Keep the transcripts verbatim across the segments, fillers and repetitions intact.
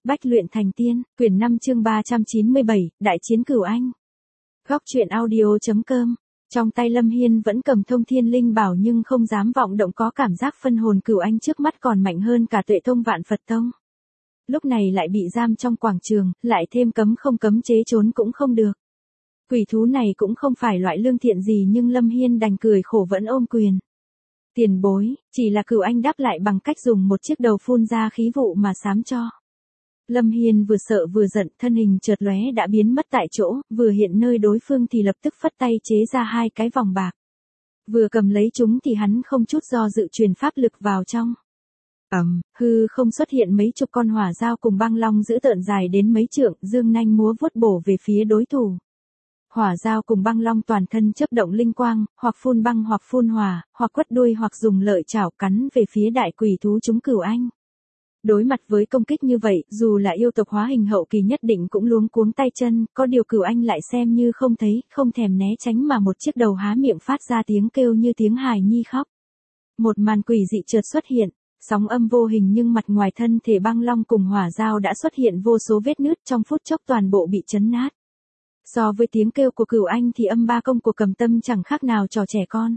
Bách luyện thành tiên, quyển năm chương ba trăm chín mươi bảy, Đại chiến Cửu Anh. Góc truyện audio.com. Trong tay Lâm Hiên vẫn cầm thông thiên linh bảo nhưng không dám vọng động, có cảm giác phân hồn Cửu Anh trước mắt còn mạnh hơn cả Tuệ Tông Vạn Phật Tông. Lúc này lại bị giam trong quảng trường, lại thêm cấm không cấm chế trốn cũng không được. Quỷ thú này cũng không phải loại lương thiện gì nhưng Lâm Hiên đành cười khổ vẫn ôm quyền. Tiền bối, chỉ là Cửu Anh đáp lại bằng cách dùng một chiếc đầu phun ra khí vụ mà sám cho. Lâm Hiên vừa sợ vừa giận, thân hình chợt lóe đã biến mất tại chỗ, vừa hiện nơi đối phương thì lập tức phất tay chế ra hai cái vòng bạc. Vừa cầm lấy chúng thì hắn không chút do dự truyền pháp lực vào trong. Ầm, hư không xuất hiện mấy chục con hỏa dao cùng băng long dữ tợn dài đến mấy trượng, dương nanh múa vuốt bổ về phía đối thủ. Hỏa dao cùng băng long toàn thân chớp động linh quang, hoặc phun băng hoặc phun hỏa, hoặc quất đuôi hoặc dùng lợi chảo cắn về phía đại quỷ thú chúng Cửu Anh. Đối mặt với công kích như vậy, dù là yêu tộc hóa hình hậu kỳ nhất định cũng luống cuống tay chân, có điều Cửu Anh lại xem như không thấy, không thèm né tránh mà một chiếc đầu há miệng phát ra tiếng kêu như tiếng hài nhi khóc. Một màn quỷ dị chợt xuất hiện, sóng âm vô hình nhưng mặt ngoài thân thể băng long cùng hỏa dao đã xuất hiện vô số vết nứt, trong phút chốc toàn bộ bị chấn nát. So với tiếng kêu của Cửu Anh thì âm ba công của Cầm Tâm chẳng khác nào trò trẻ con.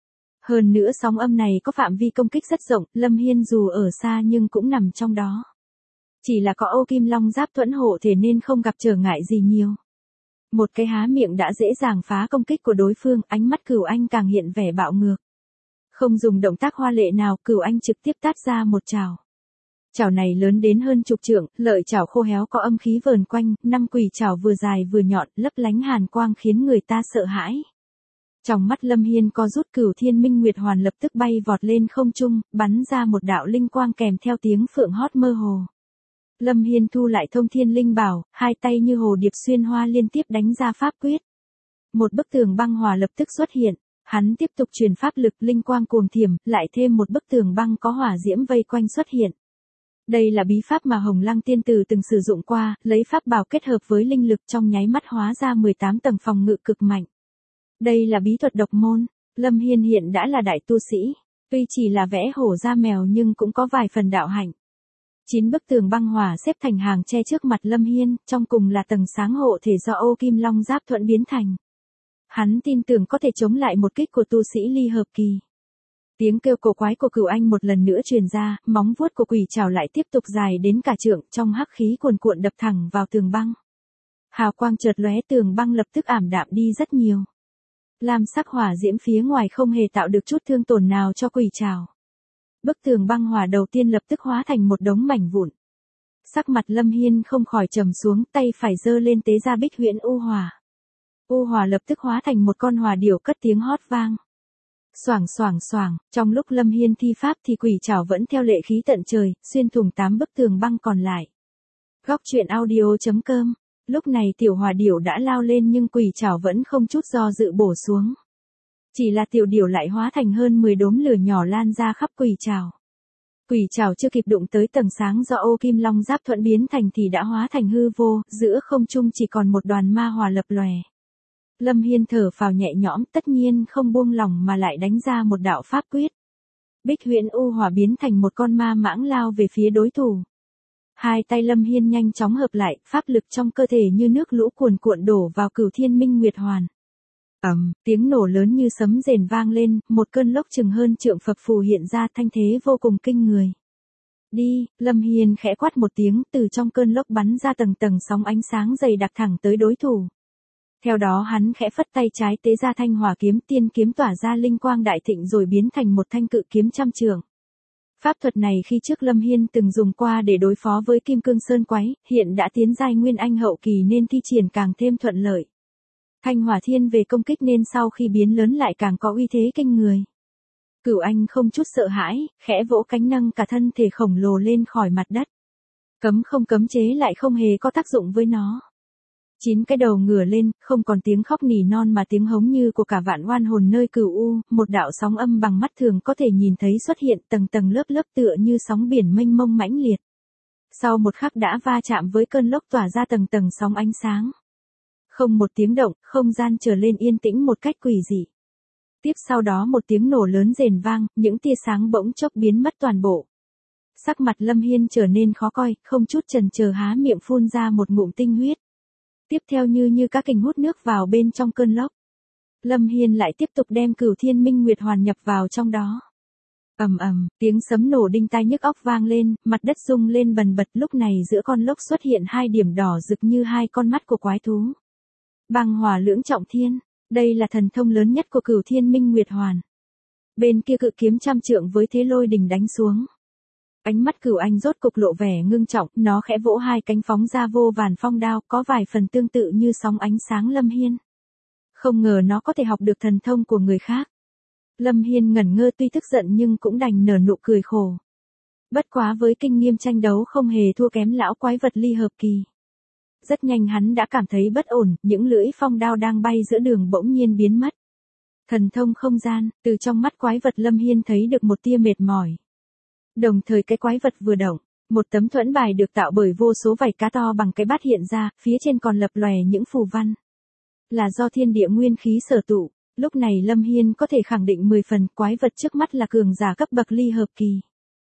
Hơn nữa sóng âm này có phạm vi công kích rất rộng, Lâm Hiên dù ở xa nhưng cũng nằm trong đó. Chỉ là có Ô Kim Long Giáp thuẫn hộ thể nên không gặp trở ngại gì nhiều. Một cái há miệng đã dễ dàng phá công kích của đối phương, ánh mắt Cửu Anh càng hiện vẻ bạo ngược. Không dùng động tác hoa lệ nào, Cửu Anh trực tiếp tát ra một chảo. Chảo này lớn đến hơn chục trượng, lợi chảo khô héo có âm khí vờn quanh, năm quỷ chảo vừa dài vừa nhọn, lấp lánh hàn quang khiến người ta sợ hãi. Trong mắt Lâm Hiên co rút, Cửu Thiên Minh Nguyệt Hoàn lập tức bay vọt lên không trung, bắn ra một đạo linh quang kèm theo tiếng phượng hót mơ hồ. Lâm Hiên thu lại thông thiên linh bảo, hai tay như hồ điệp xuyên hoa liên tiếp đánh ra pháp quyết. Một bức tường băng hòa lập tức xuất hiện, hắn tiếp tục truyền pháp lực, linh quang cuồng thiểm, lại thêm một bức tường băng có hỏa diễm vây quanh xuất hiện. Đây là bí pháp mà Hồng Lăng Tiên Tử từng sử dụng qua, lấy pháp bảo kết hợp với linh lực trong nháy mắt hóa ra mười tám tầng phòng ngự cực mạnh. Đây là bí thuật độc môn, Lâm Hiên hiện đã là đại tu sĩ, tuy chỉ là vẽ hổ da mèo nhưng cũng có vài phần đạo hạnh. Chín bức tường băng hỏa xếp thành hàng che trước mặt Lâm Hiên, trong cùng là tầng sáng hộ thể do Ô Kim Long Giáp thuẫn biến thành. Hắn tin tưởng có thể chống lại một kích của tu sĩ ly hợp kỳ. Tiếng kêu cổ quái của Cửu Anh một lần nữa truyền ra, móng vuốt của quỷ trảo lại tiếp tục dài đến cả trượng, trong hắc khí cuồn cuộn đập thẳng vào tường băng. Hào quang chợt lóe, tường băng lập tức ảm đạm đi rất nhiều. Lam sắc hỏa diễm phía ngoài không hề tạo được chút thương tổn nào cho quỷ trảo. Bức tường băng hỏa đầu tiên lập tức hóa thành một đống mảnh vụn. Sắc mặt Lâm Hiên không khỏi trầm xuống, tay phải giơ lên tế ra Bích Huyễn U Hỏa. U Hỏa lập tức hóa thành một con hỏa điểu cất tiếng hót vang. Xoảng xoảng xoảng, trong lúc Lâm Hiên thi pháp thì quỷ trảo vẫn theo lệ khí tận trời, xuyên thủng tám bức tường băng còn lại. Góc truyện audio.com. Lúc này tiểu hỏa điểu đã lao lên nhưng quỷ trảo vẫn không chút do dự bổ xuống. Chỉ là tiểu điểu lại hóa thành hơn mười đốm lửa nhỏ lan ra khắp quỷ trảo. Quỷ trảo chưa kịp đụng tới tầng sáng do Ô Kim Long Giáp thuẫn biến thành thì đã hóa thành hư vô, giữa không trung chỉ còn một đoàn ma hỏa lập lòe. Lâm Hiên thở phào nhẹ nhõm, tất nhiên không buông lỏng mà lại đánh ra một đạo pháp quyết. Bích Huyễn U Hỏa biến thành một con ma mãng lao về phía đối thủ. Hai tay Lâm Hiên nhanh chóng hợp lại, pháp lực trong cơ thể như nước lũ cuồn cuộn đổ vào Cửu Thiên Minh Nguyệt Hoàn. Ầm, tiếng nổ lớn như sấm rền vang lên, một cơn lốc chừng hơn trượng phập phù hiện ra, thanh thế vô cùng kinh người. Đi, Lâm Hiên khẽ quát một tiếng, từ trong cơn lốc bắn ra tầng tầng sóng ánh sáng dày đặc thẳng tới đối thủ. Theo đó hắn khẽ phất tay trái tế ra thanh hỏa kiếm, tiên kiếm tỏa ra linh quang đại thịnh rồi biến thành một thanh cự kiếm trăm trượng. Pháp thuật này khi trước Lâm Hiên từng dùng qua để đối phó với Kim Cương Sơn Quái, hiện đã tiến giai Nguyên Anh hậu kỳ nên thi triển càng thêm thuận lợi. Thanh hỏa thiên về công kích nên sau khi biến lớn lại càng có uy thế kinh người. Cửu Anh không chút sợ hãi, khẽ vỗ cánh nâng cả thân thể khổng lồ lên khỏi mặt đất. Cấm không cấm chế lại không hề có tác dụng với nó. Chín cái đầu ngửa lên, không còn tiếng khóc nỉ non mà tiếng hống như của cả vạn oan hồn nơi cửu u, một đạo sóng âm bằng mắt thường có thể nhìn thấy xuất hiện tầng tầng lớp lớp tựa như sóng biển mênh mông mãnh liệt. Sau một khắc đã va chạm với cơn lốc tỏa ra tầng tầng sóng ánh sáng. Không một tiếng động, không gian trở lên yên tĩnh một cách quỷ dị. Tiếp sau đó một tiếng nổ lớn rền vang, những tia sáng bỗng chốc biến mất toàn bộ. Sắc mặt Lâm Hiên trở nên khó coi, không chút chần chờ há miệng phun ra một ngụm tinh huyết. Tiếp theo như như các kình hút nước vào bên trong cơn lốc. Lâm Hiên lại tiếp tục đem Cửu Thiên Minh Nguyệt Hoàn nhập vào trong đó. Ầm ầm, tiếng sấm nổ đinh tai nhức óc vang lên, mặt đất rung lên bần bật, lúc này giữa con lốc xuất hiện hai điểm đỏ rực như hai con mắt của quái thú. Băng hỏa lưỡng trọng thiên, đây là thần thông lớn nhất của Cửu Thiên Minh Nguyệt Hoàn. Bên kia cự kiếm trăm trượng với thế lôi đình đánh xuống. Ánh mắt Cửu Anh rốt cục lộ vẻ ngưng trọng, nó khẽ vỗ hai cánh phóng ra vô vàn phong đao, có vài phần tương tự như sóng ánh sáng Lâm Hiên. Không ngờ nó có thể học được thần thông của người khác. Lâm Hiên ngẩn ngơ, tuy tức giận nhưng cũng đành nở nụ cười khổ. Bất quá với kinh nghiệm tranh đấu không hề thua kém lão quái vật ly hợp kỳ. Rất nhanh hắn đã cảm thấy bất ổn, những lưỡi phong đao đang bay giữa đường bỗng nhiên biến mất. Thần thông không gian, từ trong mắt quái vật Lâm Hiên thấy được một tia mệt mỏi. Đồng thời cái quái vật vừa động, một tấm thuẫn bài được tạo bởi vô số vảy cá to bằng cái bát hiện ra, phía trên còn lập lòe những phù văn. Là do thiên địa nguyên khí sở tụ, lúc này Lâm Hiên có thể khẳng định mười phần quái vật trước mắt là cường giả cấp bậc ly hợp kỳ.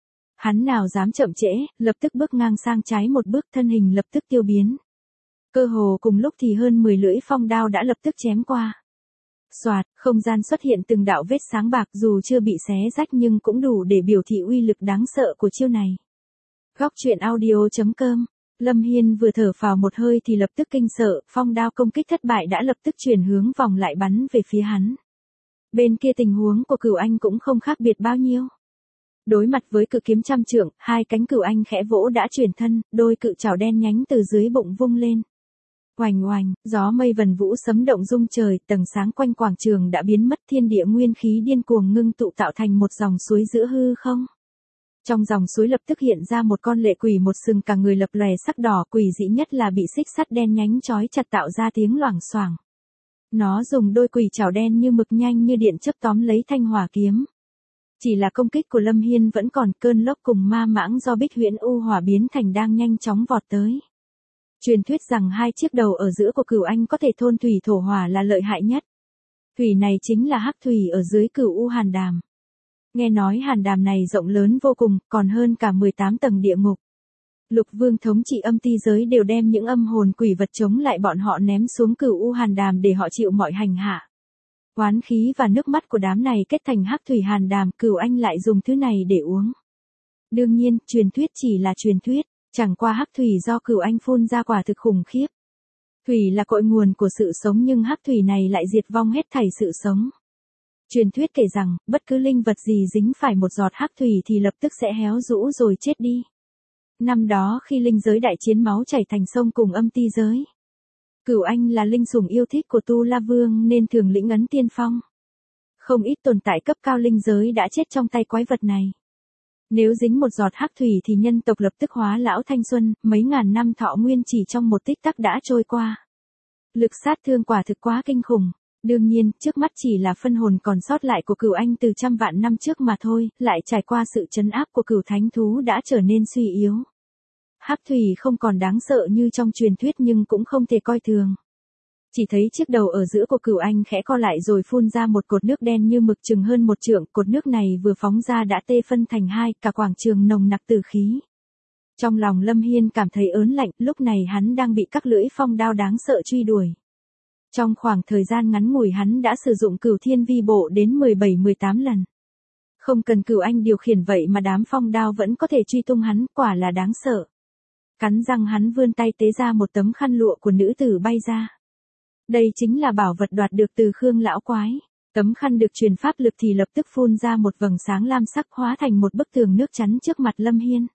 Hắn nào dám chậm trễ, lập tức bước ngang sang trái một bước, thân hình lập tức tiêu biến. Cơ hồ cùng lúc thì hơn mười lưỡi phong đao đã lập tức chém qua. Soạt, không gian xuất hiện từng đạo vết sáng bạc, dù chưa bị xé rách nhưng cũng đủ để biểu thị uy lực đáng sợ của chiêu này. Góc truyện audio chấm com. Lâm Hiên vừa thở phào một hơi thì lập tức kinh sợ, phong đao công kích thất bại đã lập tức chuyển hướng vòng lại bắn về phía hắn. Bên kia tình huống của Cửu Anh cũng không khác biệt bao nhiêu. Đối mặt với cự kiếm trăm trượng, hai cánh Cửu Anh khẽ vỗ đã chuyển thân, đôi cự trảo đen nhánh từ dưới bụng vung lên. Oành oành, gió mây vần vũ sấm động rung trời, tầng sáng quanh quảng trường đã biến mất, thiên địa nguyên khí điên cuồng ngưng tụ tạo thành một dòng suối giữa hư không. Trong dòng suối lập tức hiện ra một con lệ quỷ, một sừng cả người lập lòe sắc đỏ, quỷ dị nhất là bị xích sắt đen nhánh chói chặt tạo ra tiếng loảng xoảng. Nó dùng đôi quỷ chảo đen như mực nhanh như điện chớp tóm lấy thanh hỏa kiếm. Chỉ là công kích của Lâm Hiên vẫn còn, cơn lốc cùng ma mãng do Bích Huyễn U Hỏa biến thành đang nhanh chóng vọt tới. Truyền thuyết rằng hai chiếc đầu ở giữa của Cửu Anh có thể thôn thủy thổ hỏa là lợi hại nhất. Thủy này chính là hắc thủy ở dưới Cửu U Hàn Đàm. Nghe nói hàn đàm này rộng lớn vô cùng, còn hơn cả mười tám tầng địa ngục. Lục Vương thống trị âm ti giới đều đem những âm hồn quỷ vật chống lại bọn họ ném xuống Cửu U Hàn Đàm để họ chịu mọi hành hạ. Oán khí và nước mắt của đám này kết thành hắc thủy hàn đàm, Cửu Anh lại dùng thứ này để uống. Đương nhiên, truyền thuyết chỉ là truyền thuyết, chẳng qua hắc thủy do Cửu Anh phun ra quả thực khủng khiếp. Thủy là cội nguồn của sự sống nhưng hắc thủy này lại diệt vong hết thảy sự sống. Truyền thuyết kể rằng, bất cứ linh vật gì dính phải một giọt hắc thủy thì lập tức sẽ héo rũ rồi chết đi. Năm đó khi linh giới đại chiến máu chảy thành sông cùng âm ti giới. Cửu Anh là linh sủng yêu thích của Tu La Vương nên thường lĩnh ấn tiên phong. Không ít tồn tại cấp cao linh giới đã chết trong tay quái vật này. Nếu dính một giọt hắc thủy thì nhân tộc lập tức hóa lão thanh xuân, mấy ngàn năm thọ nguyên chỉ trong một tích tắc đã trôi qua. Lực sát thương quả thực quá kinh khủng. Đương nhiên, trước mắt chỉ là phân hồn còn sót lại của Cửu Anh từ trăm vạn năm trước mà thôi, lại trải qua sự trấn áp của Cửu Thánh Thú đã trở nên suy yếu. Hắc thủy không còn đáng sợ như trong truyền thuyết nhưng cũng không thể coi thường. Chỉ thấy chiếc đầu ở giữa của Cửu Anh khẽ co lại rồi phun ra một cột nước đen như mực chừng hơn một trượng, cột nước này vừa phóng ra đã tê phân thành hai, cả quảng trường nồng nặc tử khí. Trong lòng Lâm Hiên cảm thấy ớn lạnh, lúc này hắn đang bị các lưỡi phong đao đáng sợ truy đuổi. Trong khoảng thời gian ngắn ngủi hắn đã sử dụng Cửu Thiên Vi Bộ đến mười bảy mười tám lần. Không cần Cửu Anh điều khiển vậy mà đám phong đao vẫn có thể truy tung hắn, quả là đáng sợ. Cắn răng hắn vươn tay tế ra một tấm khăn lụa của nữ tử bay ra. Đây chính là bảo vật đoạt được từ Khương lão quái. Tấm khăn được truyền pháp lực thì lập tức phun ra một vầng sáng lam sắc hóa thành một bức tường nước chắn trước mặt Lâm Hiên.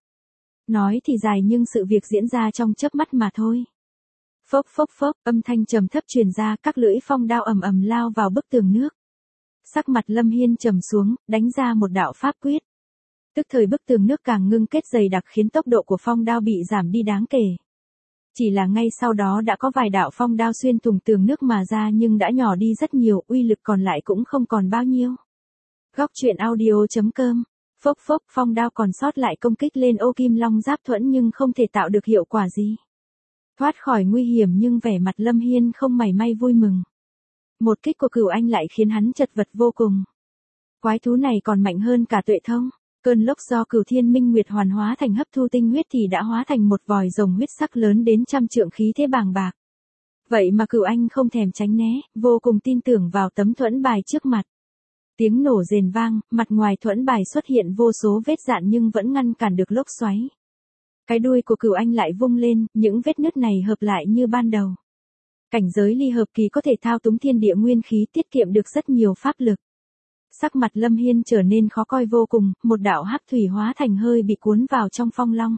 Nói thì dài nhưng sự việc diễn ra trong chớp mắt mà thôi. Phốc phốc phốc, âm thanh trầm thấp truyền ra, các lưỡi phong đao ầm ầm lao vào bức tường nước. Sắc mặt Lâm Hiên trầm xuống, đánh ra một đạo pháp quyết. Tức thời bức tường nước càng ngưng kết dày đặc khiến tốc độ của phong đao bị giảm đi đáng kể. Chỉ là ngay sau đó đã có vài đạo phong đao xuyên thủng tường nước mà ra nhưng đã nhỏ đi rất nhiều, uy lực còn lại cũng không còn bao nhiêu. Góc truyện audio chấm com. Phốc phốc, phong đao còn sót lại công kích lên ô kim long giáp thuẫn nhưng không thể tạo được hiệu quả gì. Thoát khỏi nguy hiểm nhưng vẻ mặt Lâm Hiên không mảy may vui mừng. Một kích của Cửu Anh lại khiến hắn chật vật vô cùng. Quái thú này còn mạnh hơn cả Tuệ Thông. Cơn lốc do Cửu Thiên Minh Nguyệt hoàn hóa thành hấp thu tinh huyết thì đã hóa thành một vòi rồng huyết sắc lớn đến trăm trượng khí thế bàng bạc. Vậy mà Cửu Anh không thèm tránh né, vô cùng tin tưởng vào tấm thuẫn bài trước mặt. Tiếng nổ rền vang, mặt ngoài thuẫn bài xuất hiện vô số vết dạn nhưng vẫn ngăn cản được lốc xoáy. Cái đuôi của Cửu Anh lại vung lên, những vết nứt này hợp lại như ban đầu. Cảnh giới ly hợp kỳ có thể thao túng thiên địa nguyên khí, tiết kiệm được rất nhiều pháp lực. Sắc mặt Lâm Hiên trở nên khó coi vô cùng, một đạo hắc thủy hóa thành hơi bị cuốn vào trong phong long.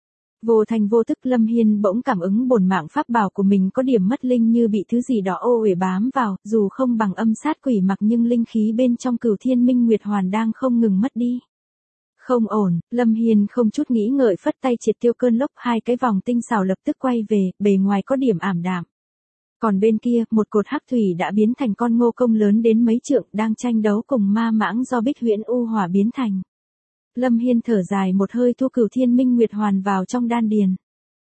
Vô thành vô tức Lâm Hiên bỗng cảm ứng bổn mạng pháp bảo của mình có điểm mất linh, như bị thứ gì đó ô uể bám vào, dù không bằng âm sát quỷ mặc nhưng linh khí bên trong Cửu Thiên Minh Nguyệt Hoàn đang không ngừng mất đi. Không ổn, Lâm Hiên không chút nghĩ ngợi phất tay triệt tiêu cơn lốc, hai cái vòng tinh xảo lập tức quay về, bề ngoài có điểm ảm đạm. Còn bên kia, một cột hắc thủy đã biến thành con ngô công lớn đến mấy trượng, đang tranh đấu cùng ma mãng do Bích Huyễn U Hỏa biến thành. Lâm Hiên thở dài một hơi, thu Cửu Thiên Minh Nguyệt Hoàn vào trong đan điền.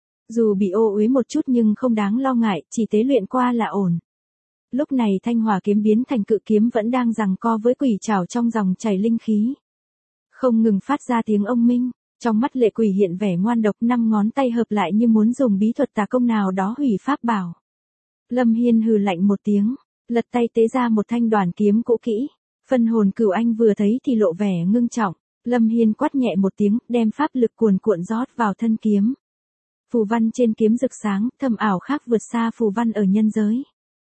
Dù bị ô uế một chút nhưng không đáng lo ngại, chỉ tế luyện qua là ổn. Lúc này thanh hỏa kiếm biến thành cự kiếm vẫn đang giằng co với quỷ trảo trong dòng chảy linh khí. Không ngừng phát ra tiếng ông minh, trong mắt lệ quỷ hiện vẻ ngoan độc, năm ngón tay hợp lại như muốn dùng bí thuật tà công nào đó hủy pháp bảo. Lâm Hiên hừ lạnh một tiếng, lật tay tế ra một thanh đoàn kiếm cũ kỹ. Phân hồn Cửu Anh vừa thấy thì lộ vẻ ngưng trọng. Lâm Hiên quát nhẹ một tiếng, đem pháp lực cuồn cuộn rót vào thân kiếm. Phù văn trên kiếm rực sáng, thâm ảo khác vượt xa phù văn ở nhân giới.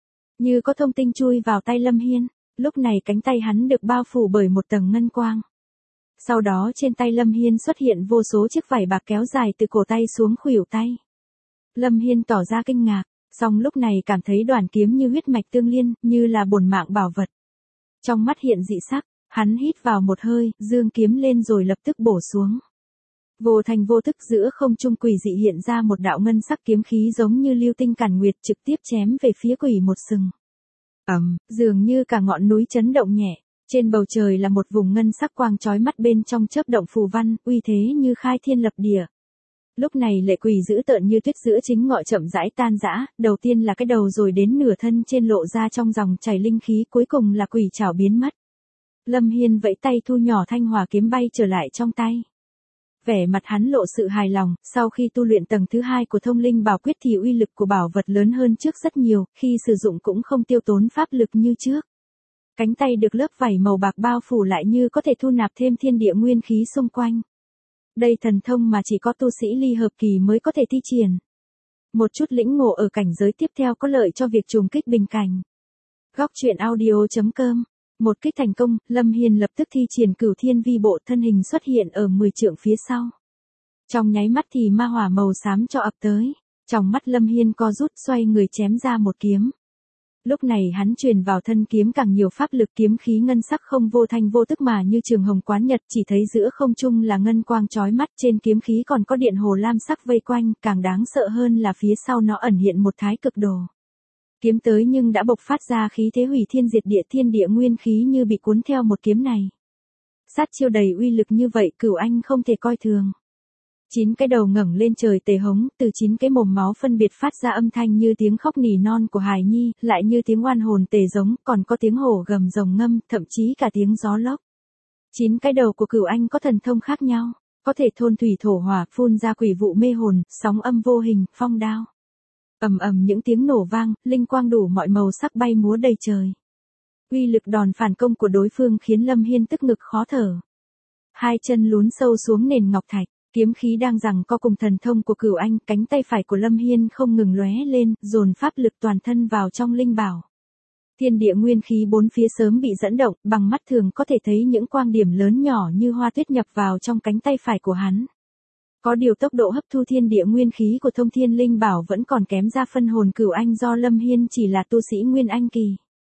Như có thông tinh chui vào tay Lâm Hiên, lúc này cánh tay hắn được bao phủ bởi một tầng ngân quang. Sau đó trên tay Lâm Hiên xuất hiện vô số chiếc vảy bạc kéo dài từ cổ tay xuống khuỷu tay. Lâm Hiên tỏ ra kinh ngạc, song lúc này cảm thấy đoàn kiếm như huyết mạch tương liên, như là bổn mạng bảo vật. Trong mắt hiện dị sắc, hắn hít vào một hơi, dương kiếm lên rồi lập tức bổ xuống. Vô thành vô tức giữa không trung quỷ dị hiện ra một đạo ngân sắc kiếm khí giống như lưu tinh càn nguyệt, trực tiếp chém về phía quỷ một sừng. Ầm, um, dường như cả ngọn núi chấn động nhẹ, trên bầu trời là một vùng ngân sắc quang chói mắt, bên trong chớp động phù văn, uy thế như khai thiên lập địa. Lúc này lệ quỷ dữ tợn như tuyết giữa chính ngọ chậm rãi tan rã, đầu tiên là cái đầu rồi đến nửa thân trên lộ ra trong dòng chảy linh khí, cuối cùng là quỷ trảo biến mất. Lâm Hiên vẫy tay thu nhỏ thanh hỏa kiếm bay trở lại trong tay. Vẻ mặt hắn lộ sự hài lòng, sau khi tu luyện tầng thứ hai của thông linh bảo quyết thì uy lực của bảo vật lớn hơn trước rất nhiều, khi sử dụng cũng không tiêu tốn pháp lực như trước. Cánh tay được lớp vảy màu bạc bao phủ lại như có thể thu nạp thêm thiên địa nguyên khí xung quanh. Đây thần thông mà chỉ có tu sĩ ly hợp kỳ mới có thể thi triển. Một chút lĩnh ngộ ở cảnh giới tiếp theo có lợi cho việc trùng kích bình cảnh. Góc truyện audio chấm com. Một kích thành công, Lâm Hiên lập tức thi triển Cửu Thiên Vi Bộ, thân hình xuất hiện ở mười trượng phía sau. Trong nháy mắt thì ma hỏa màu xám cho ập tới, trong mắt Lâm Hiên co rút, xoay người chém ra một kiếm. Lúc này hắn truyền vào thân kiếm càng nhiều pháp lực, kiếm khí ngân sắc không vô thanh vô tức mà như trường hồng quán nhật, chỉ thấy giữa không trung là ngân quang chói mắt, trên kiếm khí còn có điện hồ lam sắc vây quanh, càng đáng sợ hơn là phía sau nó ẩn hiện một thái cực đồ. Kiếm tới nhưng đã bộc phát ra khí thế hủy thiên diệt địa, thiên địa nguyên khí như bị cuốn theo một kiếm này. Sát chiêu đầy uy lực như vậy, Cửu Anh không thể coi thường. Chín cái đầu ngẩng lên trời tề hống, từ chín cái mồm máu phân biệt phát ra âm thanh như tiếng khóc nỉ non của hài nhi, lại như tiếng oan hồn tề giống, còn có tiếng hổ gầm rồng ngâm, thậm chí cả tiếng gió lốc. Chín cái đầu của Cửu Anh có thần thông khác nhau, có thể thôn thủy thổ hỏa, phun ra quỷ vụ mê hồn, sóng âm vô hình, phong đao. Ầm ầm những tiếng nổ vang, linh quang đủ mọi màu sắc bay múa đầy trời. Uy lực đòn phản công của đối phương khiến Lâm Hiên tức ngực khó thở. Hai chân lún sâu xuống nền ngọc thạch, kiếm khí đang giằng co cùng thần thông của Cửu Anh, cánh tay phải của Lâm Hiên không ngừng lóe lên, dồn pháp lực toàn thân vào trong linh bảo. Thiên địa nguyên khí bốn phía sớm bị dẫn động, bằng mắt thường có thể thấy những quang điểm lớn nhỏ như hoa tuyết nhập vào trong cánh tay phải của hắn. Có điều tốc độ hấp thu thiên địa nguyên khí của thông thiên linh bảo vẫn còn kém ra phân hồn Cửu Anh do Lâm Hiên chỉ là tu sĩ Nguyên Anh kỳ.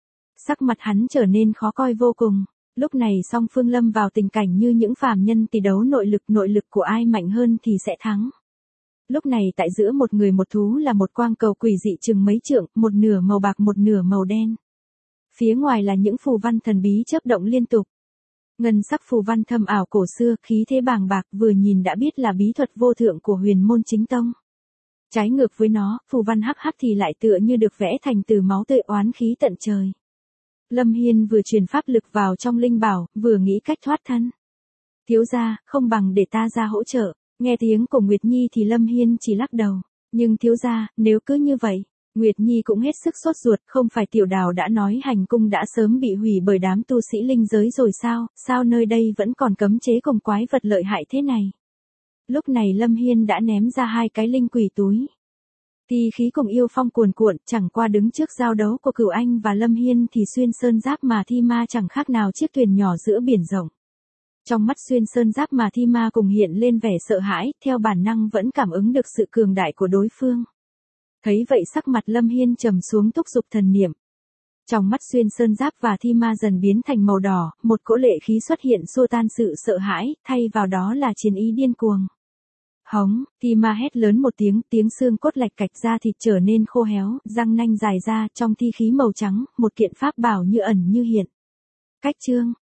Sắc mặt hắn trở nên khó coi vô cùng, lúc này song phương lâm vào tình cảnh như những phàm nhân tỷ đấu nội lực, nội lực của ai mạnh hơn thì sẽ thắng. Lúc này tại giữa một người một thú là một quang cầu quỷ dị chừng mấy trượng, một nửa màu bạc một nửa màu đen. Phía ngoài là những phù văn thần bí chớp động liên tục. Ngân sắc phù văn thâm ảo cổ xưa, khí thế bàng bạc, vừa nhìn đã biết là bí thuật vô thượng của Huyền Môn Chính Tông. Trái ngược với nó, phù văn hắc hắc thì lại tựa như được vẽ thành từ máu tươi oán khí tận trời. Lâm Hiên vừa truyền pháp lực vào trong linh bảo, vừa nghĩ cách thoát thân. Thiếu gia, không bằng để ta ra hỗ trợ. Nghe tiếng của Nguyệt Nhi thì Lâm Hiên chỉ lắc đầu. Nhưng thiếu gia, nếu cứ như vậy, Nguyệt Nhi cũng hết sức sốt ruột, không phải tiểu đào đã nói hành cung đã sớm bị hủy bởi đám tu sĩ linh giới rồi sao, sao nơi đây vẫn còn cấm chế cùng quái vật lợi hại thế này. Lúc này Lâm Hiên đã ném ra hai cái linh quỷ túi. Thì khí cùng yêu phong cuồn cuộn, chẳng qua đứng trước giao đấu của Cửu Anh và Lâm Hiên thì xuyên sơn giáp mà thi ma chẳng khác nào chiếc thuyền nhỏ giữa biển rộng. Trong mắt xuyên sơn giáp mà thi ma cùng hiện lên vẻ sợ hãi, theo bản năng vẫn cảm ứng được sự cường đại của đối phương. Thấy vậy sắc mặt Lâm Hiên trầm xuống thúc giục thần niệm. Trong mắt xuyên sơn giáp và thi ma dần biến thành màu đỏ, một cỗ lệ khí xuất hiện xua tan sự sợ hãi, thay vào đó là chiến ý điên cuồng. Hống, thi ma hét lớn một tiếng, tiếng xương cốt lạch cạch ra thịt trở nên khô héo, răng nanh dài ra, trong thi khí màu trắng, một kiện pháp bảo như ẩn như hiện. Cách chương